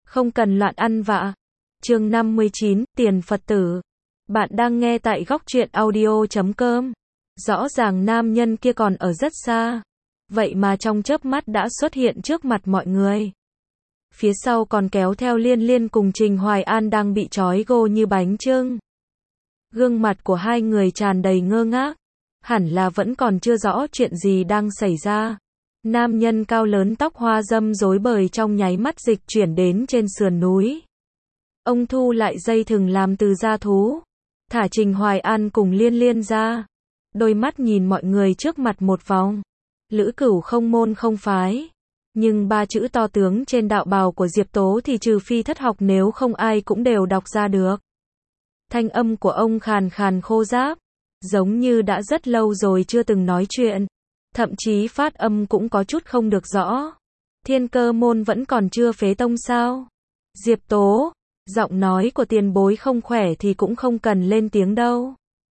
Không cần loạn ăn vạ. Chương 59, Tiền Phật tử. Bạn đang nghe tại góc truyện audio.com. Rõ ràng nam nhân kia còn ở rất xa. Vậy mà trong chớp mắt đã xuất hiện trước mặt mọi người. Phía sau còn kéo theo Liên Liên cùng Trình Hoài An đang bị trói gô như bánh chưng. Gương mặt của hai người tràn đầy ngơ ngác. Hẳn là vẫn còn chưa rõ chuyện gì đang xảy ra. Nam nhân cao lớn tóc hoa râm rối bời trong nháy mắt dịch chuyển đến trên sườn núi. Ông thu lại dây thừng làm từ da thú. Thả Trình Hoài An cùng Liên Liên ra. Đôi mắt nhìn mọi người trước mặt một vòng. Lữ Cửu không môn không phái. Nhưng ba chữ to tướng trên đạo bào của Diệp Tố thì trừ phi thất học nếu không ai cũng đều đọc ra được. Thanh âm của ông khàn khàn khô ráp. Giống như đã rất lâu rồi chưa từng nói chuyện. Thậm chí phát âm cũng có chút không được rõ. Thiên Cơ môn vẫn còn chưa phế tông sao? Diệp Tố, giọng nói của tiền bối không khỏe thì cũng không cần lên tiếng đâu.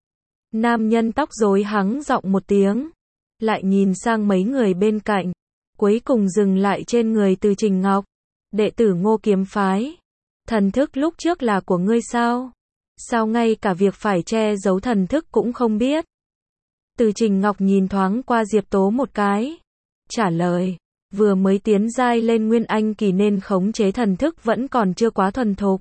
Nam nhân tóc rối hắng giọng một tiếng. Lại nhìn sang mấy người bên cạnh. Cuối cùng dừng lại trên người Từ Trình Ngọc. Đệ tử Ngô Kiếm phái. Thần thức lúc trước là của ngươi sao? Sao ngay cả việc phải che giấu thần thức cũng không biết? Từ Trình Ngọc nhìn thoáng qua Diệp Tố một cái. Trả lời, vừa mới tiến giai lên Nguyên Anh kỳ nên khống chế thần thức vẫn còn chưa quá thuần thục.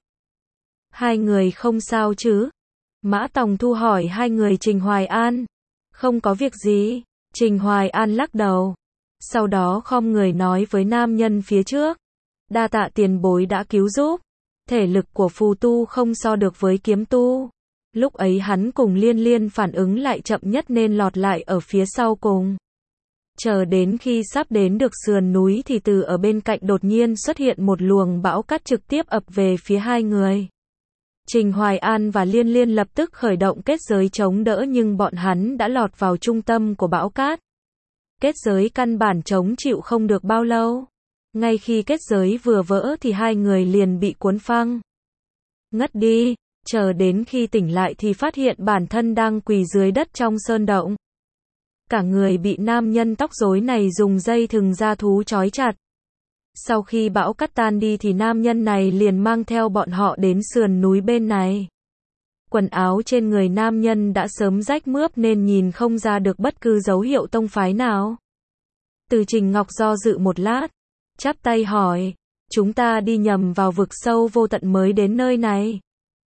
Hai người không sao chứ? Mã Tòng Thu hỏi hai người Trình Hoài An. Không có việc gì. Trình Hoài An lắc đầu. Sau đó khom người nói với nam nhân phía trước. Đa tạ tiền bối đã cứu giúp. Thể lực của phù tu không so được với kiếm tu. Lúc ấy hắn cùng Liên Liên phản ứng lại chậm nhất nên lọt lại ở phía sau cùng. Chờ đến khi sắp đến được sườn núi thì từ ở bên cạnh đột nhiên xuất hiện một luồng bão cát trực tiếp ập về phía hai người. Trình Hoài An và Liên Liên lập tức khởi động kết giới chống đỡ nhưng bọn hắn đã lọt vào trung tâm của bão cát. Kết giới căn bản chống chịu không được bao lâu. Ngay khi kết giới vừa vỡ thì hai người liền bị cuốn phăng. Ngất đi. Chờ đến khi tỉnh lại thì phát hiện bản thân đang quỳ dưới đất trong sơn động. Cả người bị nam nhân tóc rối này dùng dây thừng da thú trói chặt. Sau khi bão cát tan đi thì nam nhân này liền mang theo bọn họ đến sườn núi bên này. Quần áo trên người nam nhân đã sớm rách mướp nên nhìn không ra được bất cứ dấu hiệu tông phái nào. Từ Trình Ngọc do dự một lát, chắp tay hỏi, chúng ta đi nhầm vào vực sâu vô tận mới đến nơi này.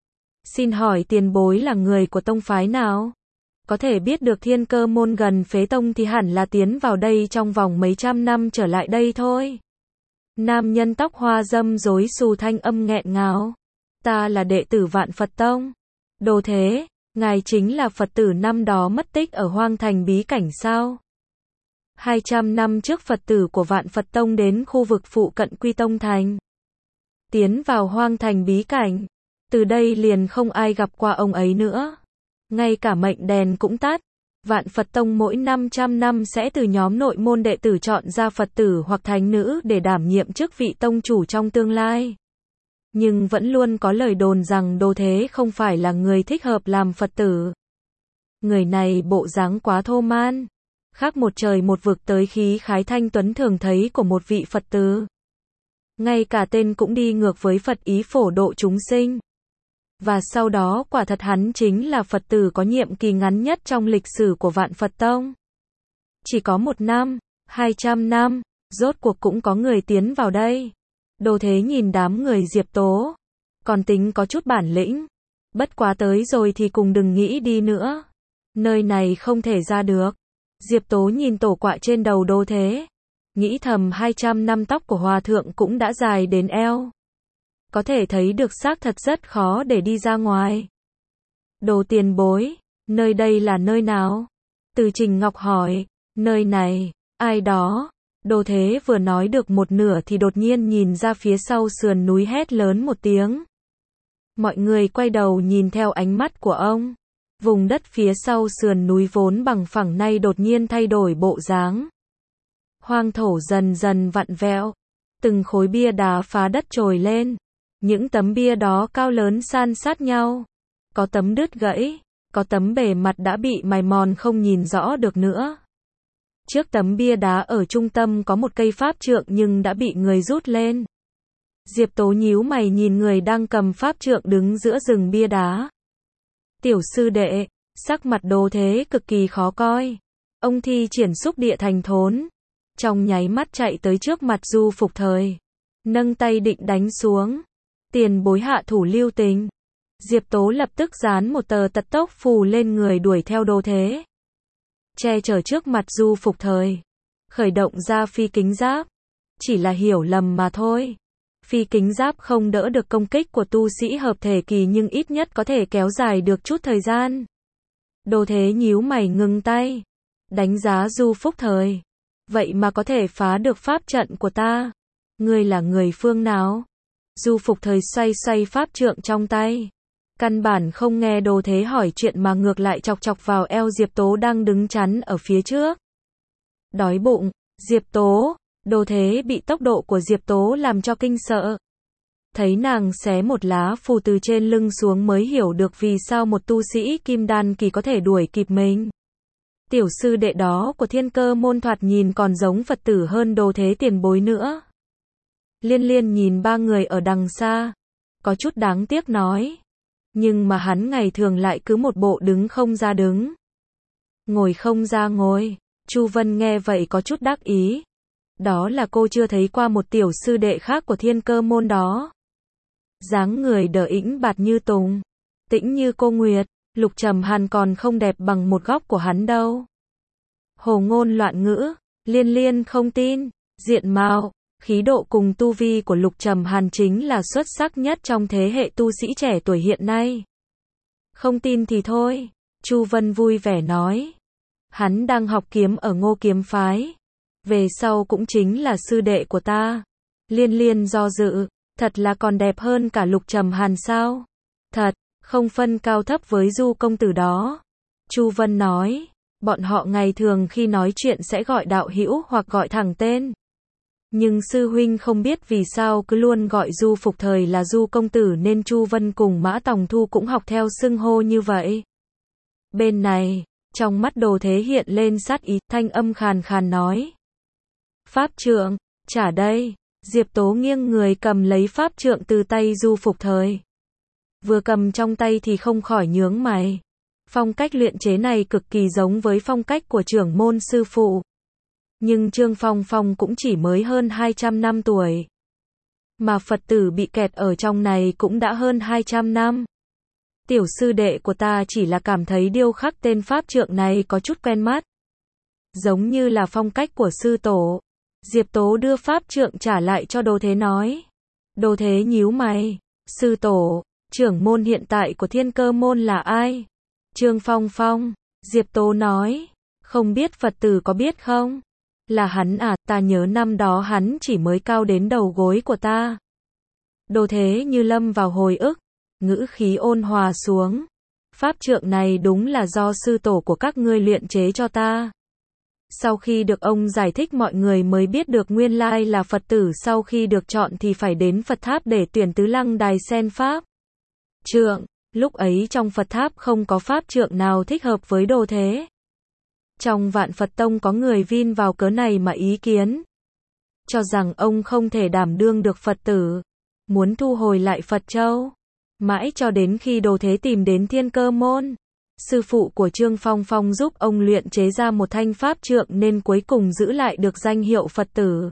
Xin hỏi tiền bối là người của tông phái nào? Có thể biết được Thiên Cơ môn gần phế tông thì hẳn là tiến vào đây trong vòng mấy trăm năm trở lại đây thôi. Nam nhân tóc hoa râm rối xù thanh âm nghẹn ngào. Ta là đệ tử Vạn Phật Tông. Đồ thế, ngài chính là Phật tử năm đó mất tích ở Hoang Thành bí cảnh sao? 200 năm trước Phật tử của Vạn Phật Tông đến khu vực phụ cận Quy Tông Thành. Tiến vào Hoang Thành bí cảnh. Từ đây liền không ai gặp qua ông ấy nữa. Ngay cả mệnh đèn cũng tắt. Vạn Phật Tông mỗi 500 năm sẽ từ nhóm nội môn đệ tử chọn ra Phật tử hoặc thánh nữ để đảm nhiệm chức vị tông chủ trong tương lai. Nhưng vẫn luôn có lời đồn rằng Đồ Thế không phải là người thích hợp làm Phật tử. Người này bộ dáng quá thô man. Khác một trời một vực tới khí khái thanh tuấn thường thấy của một vị Phật tử. Ngay cả tên cũng đi ngược với Phật ý phổ độ chúng sinh. Và sau đó quả thật hắn chính là Phật tử có nhiệm kỳ ngắn nhất trong lịch sử của Vạn Phật Tông. Chỉ có 1 năm, 200 năm, rốt cuộc cũng có người tiến vào đây. Đồ Thế nhìn đám người Diệp Tố. Còn tính có chút bản lĩnh. Bất quá tới rồi thì cùng đừng nghĩ đi nữa. Nơi này không thể ra được. Diệp Tố nhìn tổ quạ trên đầu Đồ Thế. Nghĩ thầm 200 năm tóc của hòa thượng cũng đã dài đến eo. Có thể thấy được xác thật rất khó để đi ra ngoài. Đồ tiền bối, nơi đây là nơi nào? Từ Trình Ngọc hỏi, nơi này, ai đó? Đồ Thế vừa nói được một nửa thì đột nhiên nhìn ra phía sau sườn núi hét lớn một tiếng. Mọi người quay đầu nhìn theo ánh mắt của ông. Vùng đất phía sau sườn núi vốn bằng phẳng nay đột nhiên thay đổi bộ dáng. Hoang thổ dần dần vặn vẹo. Từng khối bia đá phá đất trồi lên. Những tấm bia đó cao lớn san sát nhau. Có tấm đứt gãy, có tấm bề mặt đã bị mài mòn không nhìn rõ được nữa. Trước tấm bia đá ở trung tâm có một cây pháp trượng nhưng đã bị người rút lên. Diệp Tố nhíu mày nhìn người đang cầm pháp trượng đứng giữa rừng bia đá. Tiểu sư đệ, sắc mặt Đồ Thế cực kỳ khó coi. Ông thi triển xúc địa thành thốn. Trong nháy mắt chạy tới trước mặt Du Phục Thời. Nâng tay định đánh xuống. Tiền bối hạ thủ lưu tình. Diệp Tố lập tức dán một tờ tật tốc phù lên người đuổi theo Đồ Thế. Che chở trước mặt Du Phục Thời. Khởi động ra phi kính giáp. Chỉ là hiểu lầm mà thôi. Phi kính giáp không đỡ được công kích của tu sĩ hợp thể kỳ nhưng ít nhất có thể kéo dài được chút thời gian. Đồ Thế nhíu mày ngừng tay. Đánh giá Du Phúc Thời. Vậy mà có thể phá được pháp trận của ta. Ngươi là người phương nào? Du Phục Thời xoay xoay pháp trượng trong tay. Căn bản không nghe Đồ Thế hỏi chuyện mà ngược lại chọc chọc vào eo Diệp Tố đang đứng chắn ở phía trước. Đói bụng, Diệp Tố. Đồ Thế bị tốc độ của Diệp Tố làm cho kinh sợ. Thấy nàng xé một lá phù từ trên lưng xuống mới hiểu được vì sao một tu sĩ kim đan kỳ có thể đuổi kịp mình. Tiểu sư đệ đó của Thiên Cơ môn thoạt nhìn còn giống Phật tử hơn Đồ Thế tiền bối nữa. Liên Liên nhìn ba người ở đằng xa. Có chút đáng tiếc nói. Nhưng mà hắn ngày thường lại cứ một bộ đứng không ra đứng. Ngồi không ra ngồi. Chu Vân nghe vậy có chút đắc ý. Đó là cô chưa thấy qua một tiểu sư đệ khác của Thiên Cơ môn đó. Dáng người đờ ĩnh bạt như tùng. Tĩnh như cô Nguyệt. Lục Trầm Hàn còn không đẹp bằng một góc của hắn đâu. Hồ ngôn loạn ngữ. Liên Liên không tin. Diện mạo, khí độ cùng tu vi của Lục Trầm Hàn chính là xuất sắc nhất trong thế hệ tu sĩ trẻ tuổi hiện nay. Không tin thì thôi. Chu Vân vui vẻ nói. Hắn đang học kiếm ở Ngô Kiếm Phái. Về sau cũng chính là sư đệ của ta. Liên Liên do dự. Thật là còn đẹp hơn cả Lục Trầm Hàn sao? Thật, không phân cao thấp với Du công tử đó. Chu Vân nói. Bọn họ ngày thường khi nói chuyện sẽ gọi đạo hữu hoặc gọi thẳng tên. Nhưng sư huynh không biết vì sao cứ luôn gọi Du Phục Thời là Du công tử nên Chu Vân cùng Mã Tòng Thu cũng học theo xưng hô như vậy. Bên này, trong mắt Đồ Thế hiện lên sát ý, thanh âm khàn khàn nói. Pháp trượng, trả đây. Diệp Tố nghiêng người cầm lấy pháp trượng từ tay Du Phục Thời. Vừa cầm trong tay thì không khỏi nhướng mày. Phong cách luyện chế này cực kỳ giống với phong cách của trưởng môn sư phụ. Nhưng Trương Phong Phong cũng chỉ mới hơn 200 năm tuổi. Mà Phật tử bị kẹt ở trong này cũng đã hơn 200 năm. Tiểu sư đệ của ta chỉ là cảm thấy điêu khắc tên pháp trượng này có chút quen mắt. Giống như là phong cách của sư tổ. Diệp Tố đưa pháp trượng trả lại cho Đồ Thế nói. Đồ Thế nhíu mày. Sư tổ, trưởng môn hiện tại của Thiên Cơ môn là ai? Trương Phong Phong. Diệp Tố nói. Không biết Phật tử có biết không? Là hắn à, ta nhớ năm đó hắn chỉ mới cao đến đầu gối của ta. Đồ Thế như lâm vào hồi ức. Ngữ khí ôn hòa xuống. Pháp trượng này đúng là do sư tổ của các ngươi luyện chế cho ta. Sau khi được ông giải thích mọi người mới biết được nguyên lai là Phật tử sau khi được chọn thì phải đến Phật tháp để tuyển tứ lăng đài sen pháp. Trượng, lúc ấy trong Phật tháp không có pháp trượng nào thích hợp với Đồ Thế. Trong Vạn Phật Tông có người vin vào cớ này mà ý kiến. Cho rằng ông không thể đảm đương được Phật tử. Muốn thu hồi lại Phật Châu. Mãi cho đến khi Đồ Thế tìm đến Thiên Cơ môn. Sư phụ của Trương Phong Phong giúp ông luyện chế ra một thanh pháp trượng nên cuối cùng giữ lại được danh hiệu Phật tử.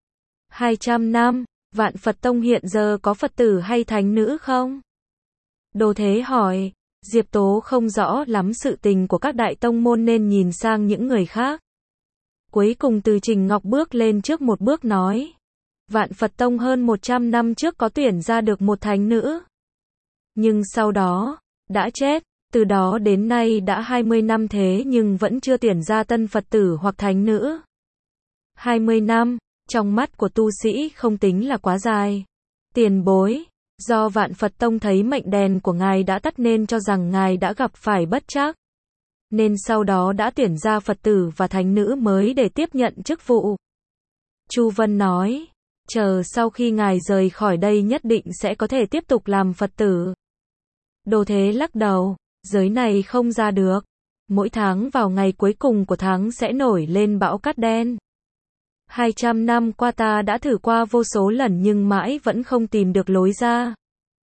200 năm, Vạn Phật Tông hiện giờ có Phật tử hay thánh nữ không? Đồ Thế hỏi. Diệp Tố không rõ lắm sự tình của các đại tông môn nên nhìn sang những người khác. Cuối cùng Từ Trình Ngọc bước lên trước một bước nói. Vạn Phật Tông hơn 100 năm trước có tuyển ra được một thánh nữ. Nhưng sau đó, đã chết. Từ đó đến nay đã 20 năm thế nhưng vẫn chưa tuyển ra tân Phật tử hoặc thánh nữ. 20 năm, trong mắt của tu sĩ không tính là quá dài. Tiền bối, do Vạn Phật Tông thấy mệnh đèn của ngài đã tắt nên cho rằng ngài đã gặp phải bất trắc. Nên sau đó đã tuyển ra Phật tử và thánh nữ mới để tiếp nhận chức vụ. Chu Vân nói, chờ sau khi ngài rời khỏi đây nhất định sẽ có thể tiếp tục làm Phật tử. Đồ Thế lắc đầu. Giới này không ra được. Mỗi tháng vào ngày cuối cùng của tháng sẽ nổi lên bão cát đen. 200 năm qua ta đã thử qua vô số lần nhưng mãi vẫn không tìm được lối ra.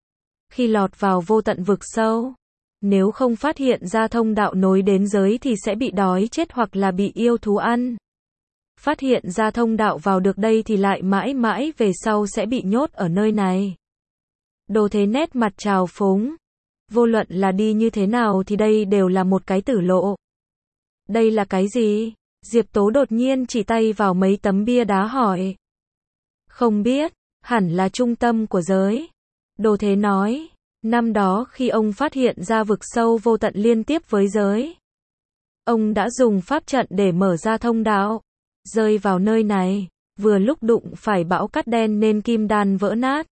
Khi lọt vào vô tận vực sâu, nếu không phát hiện ra thông đạo nối đến giới thì sẽ bị đói chết hoặc là bị yêu thú ăn. Phát hiện ra thông đạo vào được đây thì lại mãi mãi về sau sẽ bị nhốt ở nơi này. Đồ Thế nét mặt trào phúng. Vô luận là đi như thế nào thì đây đều là một cái tử lộ. Đây là cái gì? Diệp Tố đột nhiên chỉ tay vào mấy tấm bia đá hỏi. Không biết, hẳn là trung tâm của giới. Đồ Thế nói, năm đó khi ông phát hiện ra vực sâu vô tận liên tiếp với giới, ông đã dùng pháp trận để mở ra thông đạo, rơi vào nơi này, vừa lúc đụng phải bão cát đen nên kim đan vỡ nát.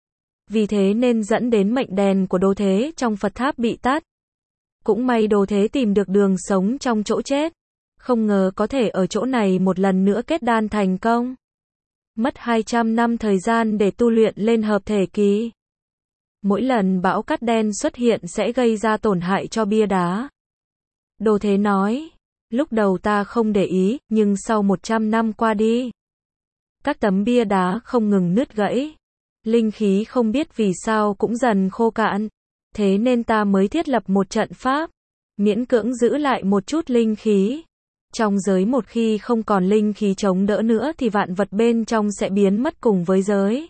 Vì thế nên dẫn đến mệnh đèn của Đồ Thế trong Phật tháp bị tắt. Cũng may Đồ Thế tìm được đường sống trong chỗ chết. Không ngờ có thể ở chỗ này một lần nữa kết đan thành công. Mất 200 năm thời gian để tu luyện lên hợp thể kỳ. Mỗi lần bão cát đen xuất hiện sẽ gây ra tổn hại cho bia đá. Đồ Thế nói, lúc đầu ta không để ý, nhưng sau 100 năm qua đi, các tấm bia đá không ngừng nứt gãy. Linh khí không biết vì sao cũng dần khô cạn. Thế nên ta mới thiết lập một trận pháp, miễn cưỡng giữ lại một chút linh khí. Trong giới một khi không còn linh khí chống đỡ nữa thì vạn vật bên trong sẽ biến mất cùng với giới.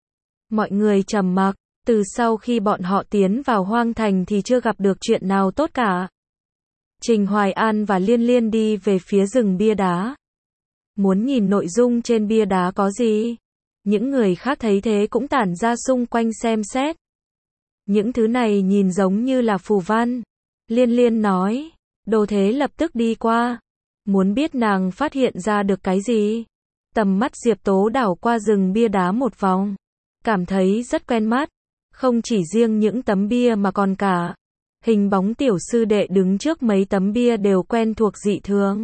Mọi người trầm mặc, từ sau khi bọn họ tiến vào hoang thành thì chưa gặp được chuyện nào tốt cả. Trình Hoài An và Liên Liên đi về phía rừng bia đá. Muốn nhìn nội dung trên bia đá có gì. Những người khác thấy thế cũng tản ra xung quanh xem xét. Những thứ này nhìn giống như là phù văn. Liên Liên nói. Đồ Thế lập tức đi qua. Muốn biết nàng phát hiện ra được cái gì. Tầm mắt Diệp Tố đảo qua rừng bia đá một vòng. Cảm thấy rất quen mắt. Không chỉ riêng những tấm bia mà còn cả hình bóng tiểu sư đệ đứng trước mấy tấm bia đều quen thuộc dị thường.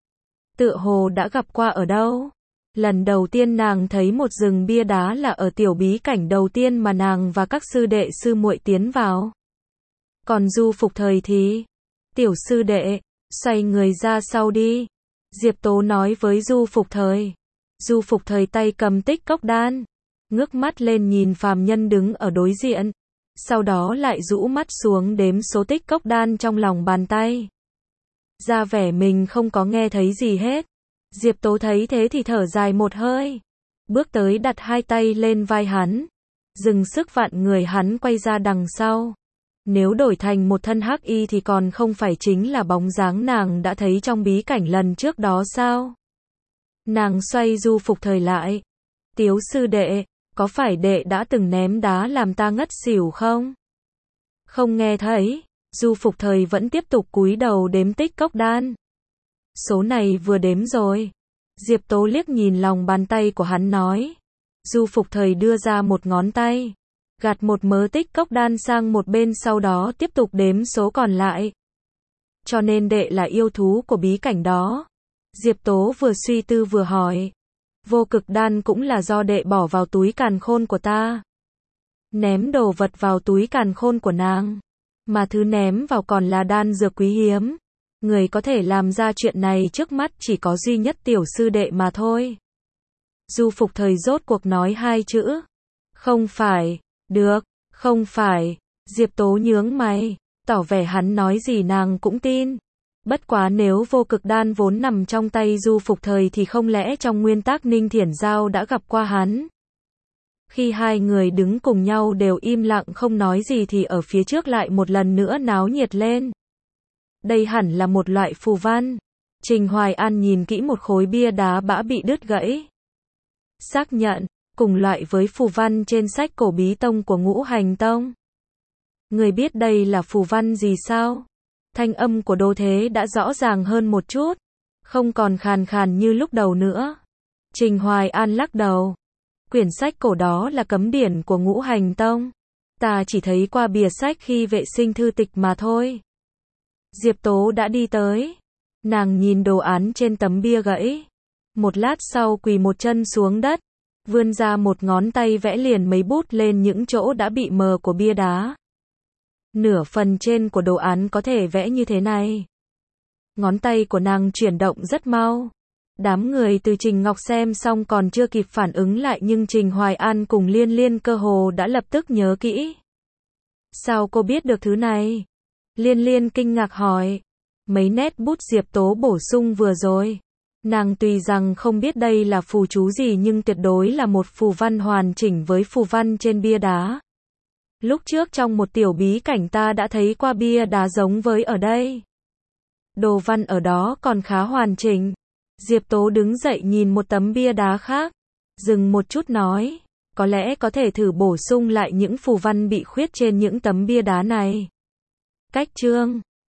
Tựa hồ đã gặp qua ở đâu. Lần đầu tiên nàng thấy một rừng bia đá là ở tiểu bí cảnh đầu tiên mà nàng và các sư đệ sư muội tiến vào. Còn Du Phục Thời thì, tiểu sư đệ, xoay người ra sau đi. Diệp Tố nói với Du Phục Thời. Du Phục Thời tay cầm tích cốc đan, ngước mắt lên nhìn phàm nhân đứng ở đối diện. Sau đó lại rũ mắt xuống đếm số tích cốc đan trong lòng bàn tay. Ra vẻ mình không có nghe thấy gì hết. Diệp Tố thấy thế thì thở dài một hơi. Bước tới đặt hai tay lên vai hắn. Dừng sức vặn người hắn quay ra đằng sau. Nếu đổi thành một thân hắc y thì còn không phải chính là bóng dáng nàng đã thấy trong bí cảnh lần trước đó sao? Nàng xoay Du Phục Thời lại. Tiếu sư đệ, có phải đệ đã từng ném đá làm ta ngất xỉu không? Không nghe thấy. Du Phục Thời vẫn tiếp tục cúi đầu đếm tích cốc đan. Số này vừa đếm rồi. Diệp Tố liếc nhìn lòng bàn tay của hắn nói. Du Phục Thời đưa ra một ngón tay, gạt một mớ tích cốc đan sang một bên sau đó tiếp tục đếm số còn lại. Cho nên đệ là yêu thú của bí cảnh đó. Diệp Tố vừa suy tư vừa hỏi. Vô cực đan cũng là do đệ bỏ vào túi càn khôn của ta. Ném đồ vật vào túi càn khôn của nàng. Mà thứ ném vào còn là đan dược quý hiếm. Người có thể làm ra chuyện này trước mắt chỉ có duy nhất tiểu sư đệ mà thôi. Du Phục Thời rốt cuộc nói hai chữ. Không phải. Được, không phải. Diệp Tố nhướng mày, tỏ vẻ hắn nói gì nàng cũng tin. Bất quá nếu vô cực đan vốn nằm trong tay Du Phục Thời thì không lẽ trong nguyên tắc Ninh Thiển Giao đã gặp qua hắn. Khi hai người đứng cùng nhau đều im lặng không nói gì thì ở phía trước lại một lần nữa náo nhiệt lên. Đây hẳn là một loại phù văn. Trình Hoài An nhìn kỹ một khối bia đá bã bị đứt gãy. Xác nhận, cùng loại với phù văn trên sách cổ bí tông của Ngũ Hành Tông. Người biết đây là phù văn gì sao? Thanh âm của Đô Thế đã rõ ràng hơn một chút, không còn khàn khàn như lúc đầu nữa. Trình Hoài An lắc đầu. Quyển sách cổ đó là cấm điển của Ngũ Hành Tông. Ta chỉ thấy qua bìa sách khi vệ sinh thư tịch mà thôi. Diệp Tố đã đi tới. Nàng nhìn đồ án trên tấm bia gãy. Một lát sau quỳ một chân xuống đất, vươn ra một ngón tay vẽ liền mấy bút lên những chỗ đã bị mờ của bia đá. Nửa phần trên của đồ án có thể vẽ như thế này. Ngón tay của nàng chuyển động rất mau. Đám người từ Trình Ngọc xem xong còn chưa kịp phản ứng lại nhưng Trình Hoài An cùng Liên Liên cơ hồ đã lập tức nhớ kỹ. Sao cô biết được thứ này? Liên Liên kinh ngạc hỏi. Mấy nét bút Diệp Tố bổ sung vừa rồi. Nàng tuy rằng không biết đây là phù chú gì nhưng tuyệt đối là một phù văn hoàn chỉnh với phù văn trên bia đá. Lúc trước trong một tiểu bí cảnh ta đã thấy qua bia đá giống với ở đây. Đồ văn ở đó còn khá hoàn chỉnh. Diệp Tố đứng dậy nhìn một tấm bia đá khác. Dừng một chút nói. Có lẽ có thể thử bổ sung lại những phù văn bị khuyết trên những tấm bia đá này. Cách chương